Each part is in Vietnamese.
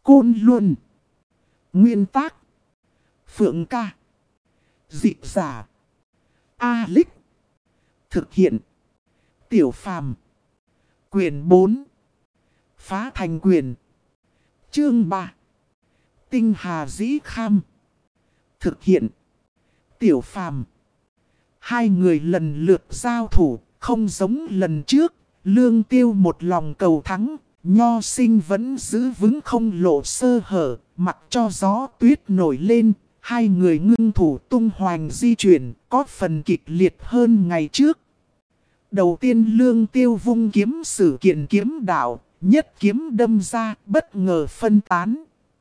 Côn Luân. Nguyên tác: Phượng Ca. Dịch giả: A-Lích. Thực hiện: Tiểu Phàm. Quyển 4. Phá thành quyền. Chương 3. Tinh hà dĩ kham. Thực hiện: Tiểu Phàm. Hai người lần lượt giao thủ, không giống lần trước. Lương Tiêu một lòng cầu thắng, Nho Sinh vẫn giữ vững không lộ sơ hở, mặc cho gió tuyết nổi lên. Hai người ngưng thủ tung hoành di chuyển, có phần kịch liệt hơn ngày trước. Đầu tiên Lương Tiêu vung kiếm sử kiện kiếm đạo, nhất kiếm đâm ra, bất ngờ phân tán.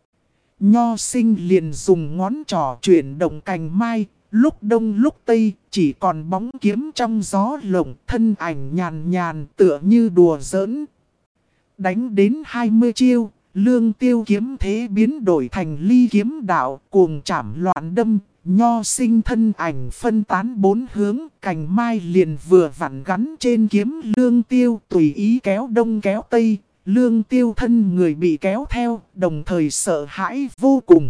Nho Sinh liền dùng ngón trỏ chuyển động cành mai, lúc đông lúc tây, chỉ còn bóng kiếm trong gió lồng, thân ảnh nhàn nhàn tựa như đùa giỡn. Đánh đến 20 chiêu, Lương Tiêu kiếm thế biến đổi thành ly kiếm đạo, cuồng chảm loạn đâm. Nho Sinh thân ảnh phân tán bốn hướng, cành mai liền vừa vặn gắn trên kiếm Lương Tiêu, tùy ý kéo đông kéo tây. Lương Tiêu thân người bị kéo theo, đồng thời sợ hãi vô cùng.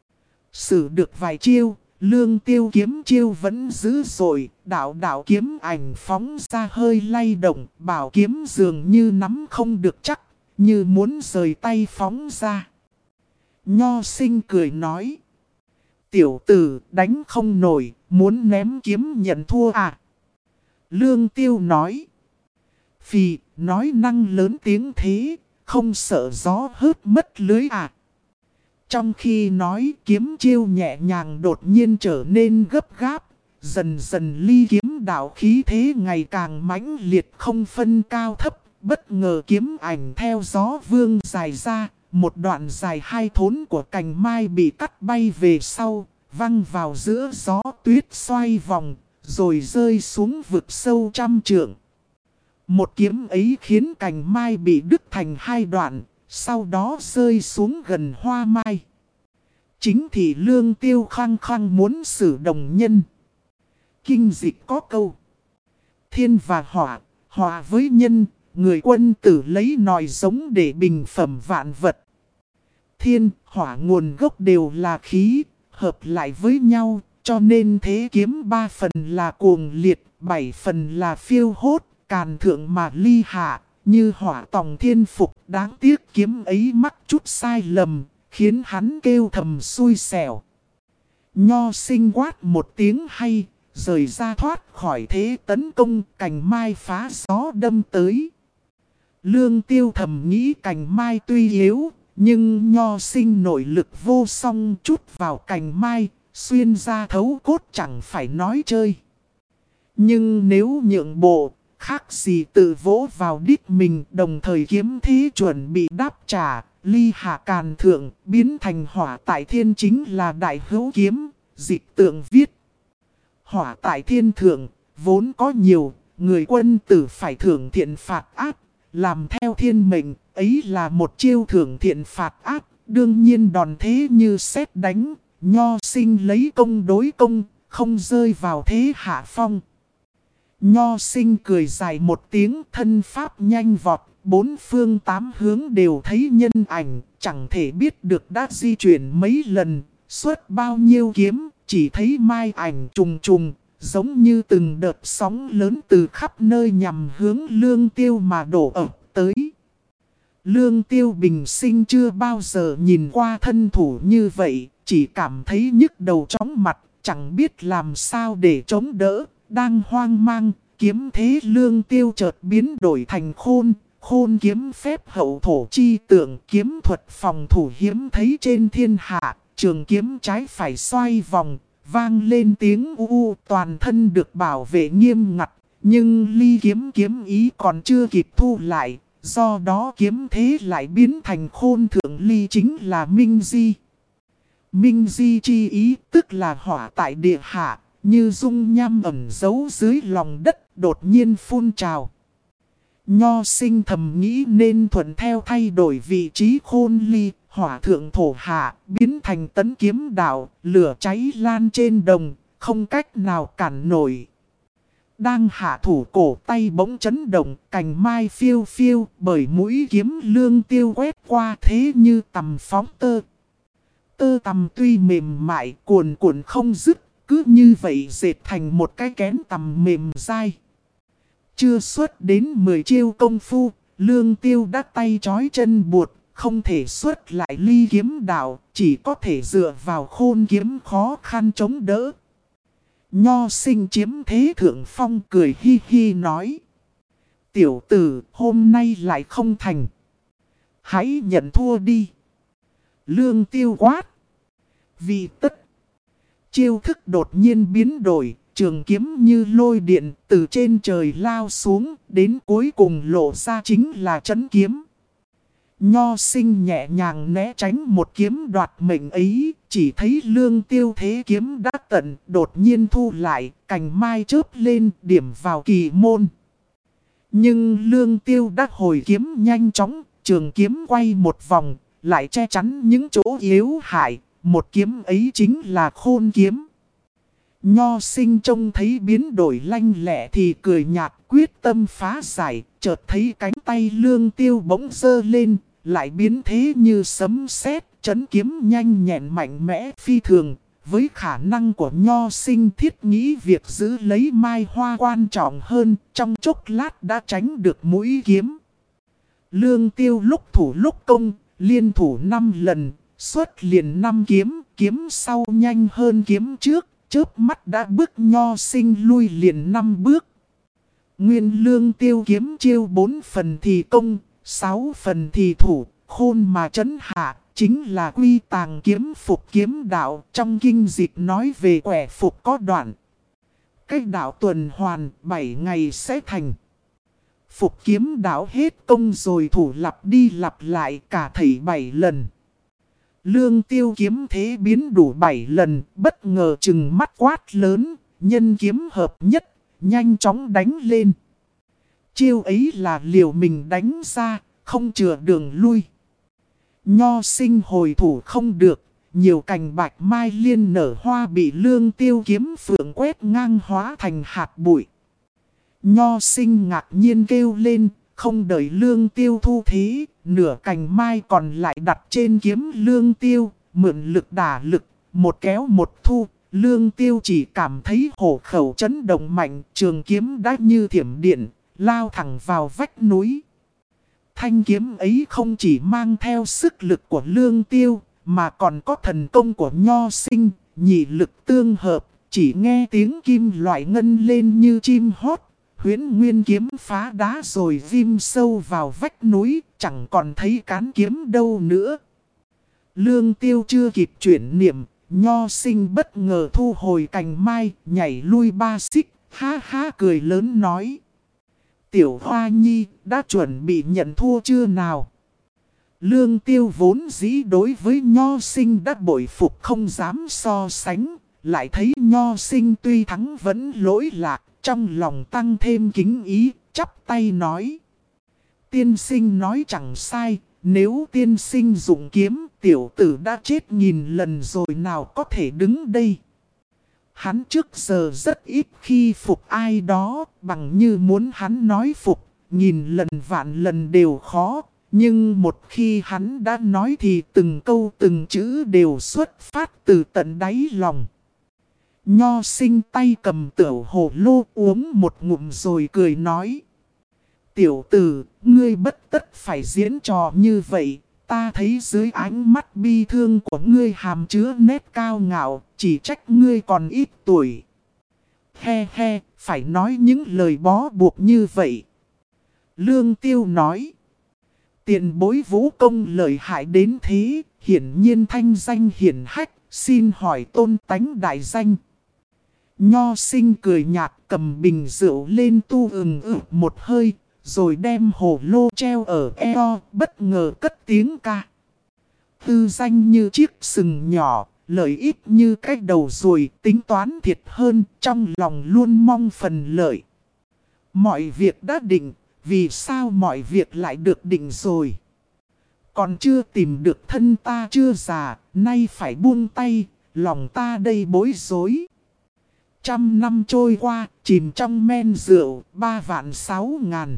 Sử được vài chiêu, Lương Tiêu kiếm chiêu vẫn dữ dội, đạo kiếm ảnh phóng ra hơi lay động, bảo kiếm dường như nắm không được chắc, như muốn rời tay phóng ra. Nho Sinh cười nói: Tiểu tử đánh không nổi, muốn ném kiếm nhận thua à? Lương Tiêu nói: Phì, nói năng lớn tiếng thế, không sợ gió hớt mất lưới à? Trong khi nói, kiếm chiêu nhẹ nhàng đột nhiên trở nên gấp gáp, dần dần ly kiếm đạo khí thế ngày càng mãnh liệt không phân cao thấp. Bất ngờ kiếm ảnh theo gió vương dài ra, một đoạn dài 2 thốn của cành mai bị cắt bay về sau, văng vào giữa gió tuyết xoay vòng, rồi rơi xuống vực sâu 100 trượng. Một kiếm ấy khiến cành mai bị đứt thành 2 đoạn, sau đó rơi xuống gần hoa mai. Chính thì Lương Tiêu khăng khăng muốn sử đồng nhân. Kinh dịch có câu: Thiên và hỏa, hỏa với nhân, người quân tử lấy nòi giống để bình phẩm vạn vật. Thiên, hỏa nguồn gốc đều là khí, hợp lại với nhau, cho nên thế kiếm 3 phần là cuồng liệt, 7 phần là phiêu hốt, càn thượng mà ly hạ, như hỏa tòng thiên phục. Đáng tiếc kiếm ấy mắc chút sai lầm, khiến hắn kêu thầm xui xẻo. Nho Sinh quát một tiếng hay, rời ra thoát khỏi thế tấn công, cành mai phá gió đâm tới. Lương Tiêu thầm nghĩ cành mai tuy yếu, nhưng Nho Sinh nội lực vô song, chút vào cành mai, xuyên ra thấu cốt chẳng phải nói chơi. Nhưng nếu nhượng bộ, khác gì tự vỗ vào đít mình, đồng thời kiếm thế chuẩn bị đáp trả. Ly hạ càn thượng, biến thành hỏa tại thiên chính là đại hữu kiếm. Dịch tượng viết: Hỏa tại thiên thượng, vốn có nhiều, người quân tử phải thưởng thiện phạt ác, làm theo thiên mệnh, ấy là một chiêu thưởng thiện phạt ác. Đương nhiên đòn thế như sét đánh, Nho Sinh lấy công đối công, không rơi vào thế hạ phong. Nho Sinh cười dài một tiếng, thân pháp nhanh vọt, 4 phương 8 hướng đều thấy nhân ảnh, chẳng thể biết được đã di chuyển mấy lần, xuất bao nhiêu kiếm, chỉ thấy mai ảnh trùng trùng, giống như từng đợt sóng lớn từ khắp nơi nhằm hướng Lương Tiêu mà đổ ập tới. Lương Tiêu bình sinh chưa bao giờ nhìn qua thân thủ như vậy, chỉ cảm thấy nhức đầu chóng mặt, chẳng biết làm sao để chống đỡ, đang hoang mang. Kiếm thế Lương Tiêu chợt biến đổi thành khôn kiếm phép hậu thổ chi tượng, kiếm thuật phòng thủ hiếm thấy trên thiên hạ. Trường kiếm trái phải xoay vòng, vang lên tiếng u, toàn thân được bảo vệ nghiêm ngặt. Nhưng ly kiếm ý còn chưa kịp thu lại, do đó kiếm thế lại biến thành khôn thượng ly, chính là minh di. Minh di chi ý tức là hỏa tại địa hạ, như dung nham ẩn giấu dưới lòng đất, đột nhiên phun trào. Nho Sinh thầm nghĩ nên thuận theo thay đổi vị trí khôn ly, hỏa thượng thổ hạ, biến thành tấn kiếm đạo, lửa cháy lan trên đồng, không cách nào cản nổi. đang hạ thủ cổ tay bỗng chấn động, cành mai phiêu phiêu bởi mũi kiếm Lương Tiêu quét qua thế như tầm phóng tơ. Tơ tằm tuy mềm mại cuồn cuộn không dứt, cứ như vậy dệt thành một cái kén tằm mềm dai. Chưa xuất đến 10 chiêu công phu, Lương Tiêu đã tay trói chân buột, không thể xuất lại ly kiếm đạo, chỉ có thể dựa vào khôn kiếm khó khăn chống đỡ. Nho Sinh chiếm thế thượng phong cười hi hi nói: tiểu tử hôm nay lại không thành, hãy nhận thua đi. Lương Tiêu quát: vì tất. Chiêu thức đột nhiên biến đổi, trường kiếm như lôi điện từ trên trời lao xuống, đến cuối cùng lộ ra chính là trấn kiếm. Nho Sinh nhẹ nhàng né tránh một kiếm đoạt mệnh ấy, chỉ thấy Lương Tiêu thế kiếm đã tận, đột nhiên thu lại, cành mai chớp lên điểm vào kỳ môn. Nhưng Lương Tiêu đã hồi kiếm nhanh chóng, trường kiếm quay một vòng, lại che chắn những chỗ yếu hại, một kiếm ấy chính là khôn kiếm. Nho Sinh trông thấy biến đổi lanh lẹ thì cười nhạt quyết tâm phá giải, chợt thấy cánh tay Lương Tiêu bỗng giơ lên, lại biến thế như sấm sét, trấn kiếm nhanh nhẹn mạnh mẽ phi thường. Với khả năng của Nho Sinh thiết nghĩ việc giữ lấy mai hoa quan trọng hơn, trong chốc lát đã tránh được mũi kiếm. Lương Tiêu lúc thủ lúc công, liên thủ 5 lần, xuất liền 5 kiếm, kiếm sau nhanh hơn kiếm trước, chớp mắt đã bước Nho Sinh lui liền 5 bước. Nguyên Lương Tiêu kiếm chiêu 4 phần thì công, 6 phần thì thủ, khôn mà trấn hạ, chính là quy tàng kiếm phục kiếm đạo. Trong kinh dịch nói về quẻ phục có đoạn: cách đạo tuần hoàn 7 ngày sẽ thành. Phục kiếm đạo hết công rồi thủ lặp đi lặp lại cả thảy 7 lần. Lương Tiêu kiếm thế biến đủ 7 lần, bất ngờ chừng mắt quát lớn, nhân kiếm hợp nhất, nhanh chóng đánh lên. Chiêu ấy là liều mình đánh ra, không chừa đường lui. Nho Sinh hồi thủ không được, nhiều cành bạch mai liên nở hoa bị Lương Tiêu kiếm phượng quét ngang hóa thành hạt bụi. Nho Sinh ngạc nhiên kêu lên, không đợi Lương Tiêu thu thế, nửa cành mai còn lại đặt trên kiếm Lương Tiêu, mượn lực đả lực, một kéo một thu. Lương Tiêu chỉ cảm thấy hổ khẩu chấn động mạnh, trường kiếm đã như thiểm điện, lao thẳng vào vách núi. Thanh kiếm ấy không chỉ mang theo sức lực của Lương Tiêu, mà còn có thần công của Nho Sinh, nhị lực tương hợp, chỉ nghe tiếng kim loại ngân lên như chim hót. Huyễn nguyên kiếm phá đá rồi ghim sâu vào vách núi, chẳng còn thấy cán kiếm đâu nữa. Lương Tiêu chưa kịp chuyển niệm, Nho Sinh bất ngờ thu hồi cành mai, nhảy lui 3 xích, ha ha cười lớn nói: tiểu Hoa Nhi, đã chuẩn bị nhận thua chưa nào? Lương Tiêu vốn dĩ đối với Nho Sinh đã bội phục không dám so sánh, lại thấy Nho Sinh tuy thắng vẫn lỗi lạc, trong lòng tăng thêm kính ý, chắp tay nói: tiên sinh nói chẳng sai, nếu tiên sinh dụng kiếm, tiểu tử đã chết nghìn lần rồi nào có thể đứng đây. Hắn trước giờ rất ít khi phục ai đó, bằng như muốn hắn nói phục, nghìn lần vạn lần đều khó. Nhưng một khi hắn đã nói thì từng câu từng chữ đều xuất phát từ tận đáy lòng. Nho Sinh tay cầm tửu hồ lô uống một ngụm rồi cười nói: tiểu tử, ngươi bất tất phải diễn trò như vậy. Ta thấy dưới ánh mắt bi thương của ngươi hàm chứa nét cao ngạo, chỉ trách ngươi còn ít tuổi. He he, phải nói những lời bó buộc như vậy. Lương Tiêu nói: tiền bối vũ công lợi hại đến thế, hiển nhiên thanh danh hiển hách, xin hỏi tôn tánh đại danh. Nho Sinh cười nhạt cầm bình rượu lên tu một hơi, rồi đem hồ lô treo ở eo, bất ngờ cất tiếng ca. Tư danh như chiếc sừng nhỏ, lợi ít như cái đầu ruồi, tính toán thiệt hơn, trong lòng luôn mong phần lợi. Mọi việc đã định, vì sao mọi việc lại được định rồi? Còn chưa tìm được thân ta chưa già, nay phải buông tay, lòng ta đây bối rối. 100 năm trôi qua, chìm trong men rượu, 3.006.000.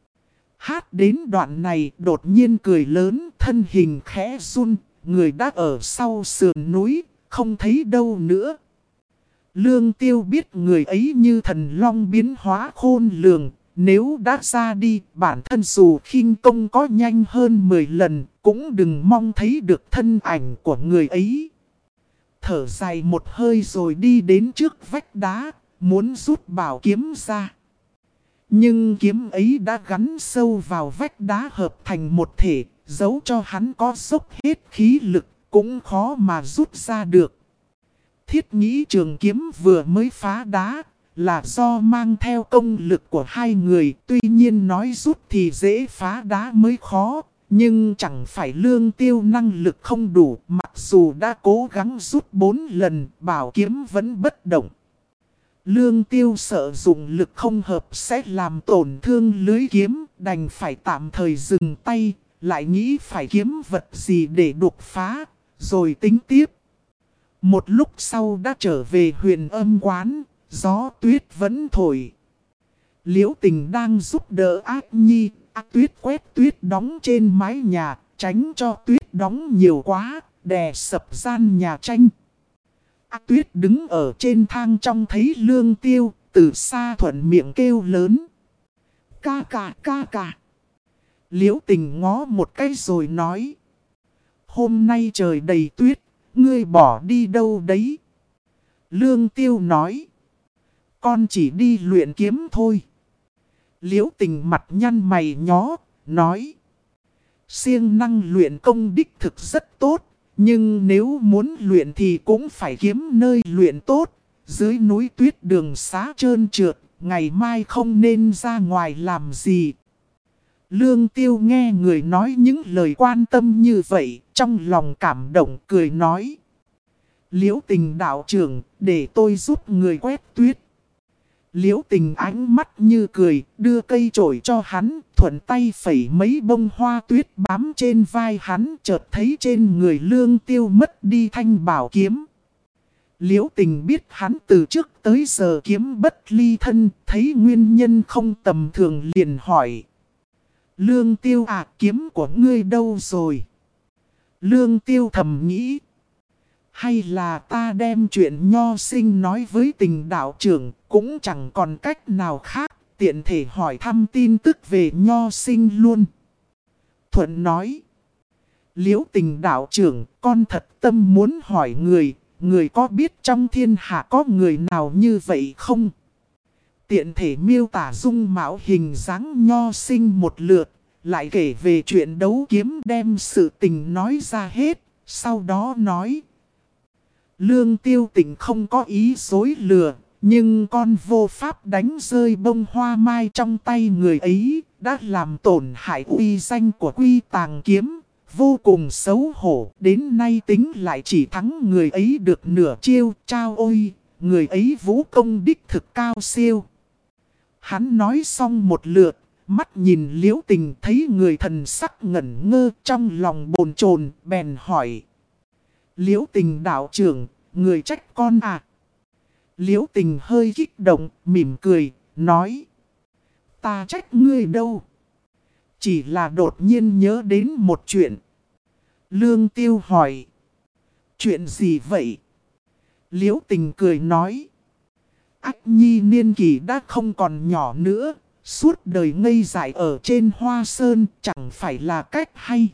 Hát đến đoạn này đột nhiên cười lớn, thân hình khẽ run, người đã ở sau sườn núi, không thấy đâu nữa. Lương Tiêu biết người ấy như thần long biến hóa khôn lường, nếu đã ra đi, bản thân dù khinh công có nhanh hơn 10 lần, cũng đừng mong thấy được thân ảnh của người ấy. Thở dài một hơi rồi đi đến trước vách đá, muốn rút bảo kiếm ra. Nhưng kiếm ấy đã gắn sâu vào vách đá hợp thành một thể, dẫu cho hắn có dốc hết khí lực, cũng khó mà rút ra được. Thiết nghĩ trường kiếm vừa mới phá đá, là do mang theo công lực của hai người. Tuy nhiên nói rút thì dễ, phá đá mới khó. Nhưng chẳng phải Lương Tiêu năng lực không đủ, mặc dù đã cố gắng rút 4 lần, bảo kiếm vẫn bất động. Lương Tiêu sợ dùng lực không hợp sẽ làm tổn thương lưới kiếm, đành phải tạm thời dừng tay, lại nghĩ phải kiếm vật gì để đột phá, rồi tính tiếp. Một lúc sau đã trở về Huyền Âm quán, gió tuyết vẫn thổi. Liễu Tình đang giúp đỡ Ác Nhi, tuyết quét tuyết đóng trên mái nhà, tránh cho tuyết đóng nhiều quá, đè sập gian nhà tranh. Tuyết đứng ở trên thang trông thấy Lương Tiêu, từ xa thuận miệng kêu lớn. Ca ca ca ca. Liễu Tình ngó một cái rồi nói. Hôm nay trời đầy tuyết, ngươi bỏ đi đâu đấy? Lương Tiêu nói. Con chỉ đi luyện kiếm thôi. Liễu Tình mặt nhăn mày nhó, nói. Siêng năng luyện công đích thực rất tốt. Nhưng nếu muốn luyện thì cũng phải kiếm nơi luyện tốt. Dưới núi tuyết đường xá trơn trượt, ngày mai không nên ra ngoài làm gì. Lương Tiêu nghe người nói những lời quan tâm như vậy, trong lòng cảm động cười nói. Liễu Tình đạo trưởng, để tôi giúp người quét tuyết. Liễu Tình ánh mắt như cười, đưa cây chổi cho hắn, thuận tay phẩy mấy bông hoa tuyết bám trên vai hắn, chợt thấy trên người Lương Tiêu mất đi thanh bảo kiếm. Liễu Tình biết hắn từ trước tới giờ kiếm bất ly thân, thấy nguyên nhân không tầm thường liền hỏi. Lương Tiêu à, kiếm của ngươi đâu rồi? Lương Tiêu thầm nghĩ. Hay là ta đem chuyện nho sinh nói với Tình đạo trưởng, cũng chẳng còn cách nào khác, tiện thể hỏi thăm tin tức về nho sinh luôn. Thuận nói. Liễu Tình đạo trưởng, con thật tâm muốn hỏi người có biết trong thiên hạ có người nào như vậy không? Tiện thể miêu tả dung mạo hình dáng nho sinh một lượt, lại kể về chuyện đấu kiếm, đem sự tình nói ra hết, sau đó nói. Lương Tiêu Tình không có ý dối lừa, nhưng con vô pháp đánh rơi bông hoa mai trong tay người ấy, đã làm tổn hại uy danh của Quy Tàng Kiếm, vô cùng xấu hổ. Đến nay tính lại chỉ thắng người ấy được nửa chiêu, chao ôi, người ấy vũ công đích thực cao siêu. Hắn nói xong một lượt, mắt nhìn Liễu Tình thấy người thần sắc ngẩn ngơ, trong lòng bồn chồn, bèn hỏi. Liễu Tình đạo trưởng, người trách con à? Liễu Tình hơi kích động, mỉm cười, nói. Ta trách ngươi đâu. Chỉ là đột nhiên nhớ đến một chuyện. Lương Tiêu hỏi. Chuyện gì vậy? Liễu Tình cười nói. Ách Nhi niên kỷ đã không còn nhỏ nữa. Suốt đời ngây dại ở trên Hoa Sơn chẳng phải là cách hay.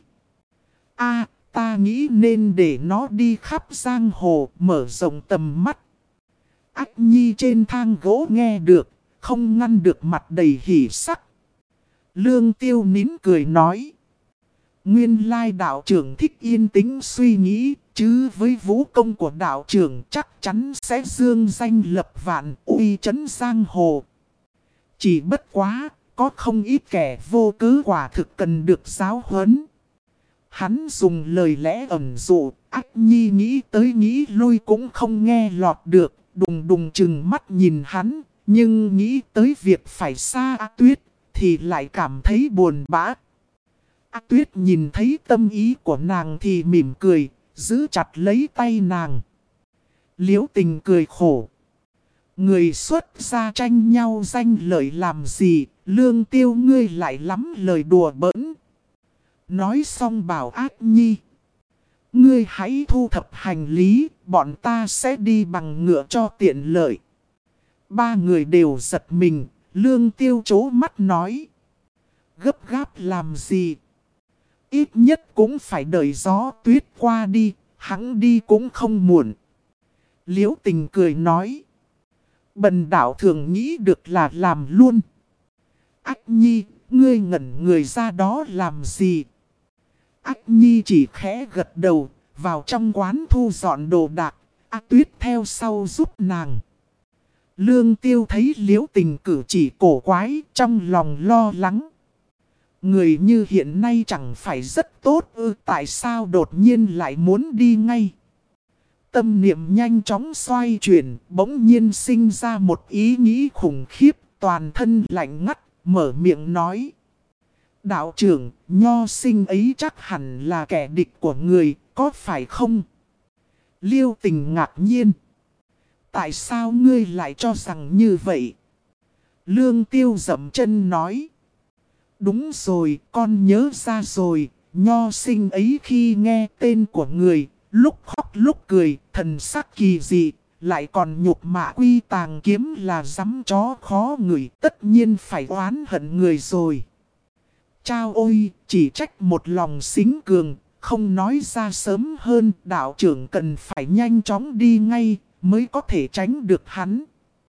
Ta nghĩ nên để nó đi khắp giang hồ, mở rộng tầm mắt. Ách Nhi trên thang gỗ nghe được, không ngăn được mặt đầy hỉ sắc. Lương Tiêu nín cười nói. Nguyên lai đạo trưởng thích yên tĩnh suy nghĩ, chứ với vũ công của đạo trưởng chắc chắn sẽ dương danh lập vạn, uy chấn giang hồ. Chỉ bất quá, có không ít kẻ vô cớ quả thực cần được giáo huấn. Hắn dùng lời lẽ ẩn dụ, Ách Nhi nghĩ tới nghĩ lui cũng không nghe lọt được, đùng đùng chừng mắt nhìn hắn, nhưng nghĩ tới việc phải xa A Tuyết, thì lại cảm thấy buồn bã. A Tuyết nhìn thấy tâm ý của nàng thì mỉm cười, giữ chặt lấy tay nàng. Liễu Tình cười khổ. Người xuất gia tranh nhau danh lợi làm gì, Lương Tiêu ngươi lại lắm lời đùa bỡn. Nói xong bảo Ác Nhi. Ngươi hãy thu thập hành lý, bọn ta sẽ đi bằng ngựa cho tiện lợi. Ba người đều giật mình, Lương Tiêu trố mắt nói. Gấp gáp làm gì? Ít nhất cũng phải đợi gió tuyết qua đi, hắn đi cũng không muộn. Liễu Tình cười nói. Bần đạo thường nghĩ được là làm luôn. Ách Nhi, ngươi ngẩn người ra đó làm gì? Ách Nhi chỉ khẽ gật đầu, vào trong quán thu dọn đồ đạc, A Tuyết theo sau giúp nàng. Lương Tiêu thấy Liễu Tình cử chỉ cổ quái, trong lòng lo lắng. Người như hiện nay chẳng phải rất tốt ư, tại sao đột nhiên lại muốn đi ngay? Tâm niệm nhanh chóng xoay chuyển, bỗng nhiên sinh ra một ý nghĩ khủng khiếp, toàn thân lạnh ngắt, mở miệng nói. Đạo trưởng, Nho Sinh ấy chắc hẳn là kẻ địch của người, có phải không? Liêu Tình ngạc nhiên. Tại sao ngươi lại cho rằng như vậy? Lương Tiêu dậm chân nói. Đúng rồi, con nhớ ra rồi, Nho Sinh ấy khi nghe tên của người, lúc khóc lúc cười, thần sắc kỳ dị, lại còn nhục mạ Quy Tàng Kiếm là dám chó khó người, tất nhiên phải oán hận người rồi. Chao ôi, chỉ trách một lòng xính cường, không nói ra sớm hơn, đạo trưởng cần phải nhanh chóng đi ngay, mới có thể tránh được hắn.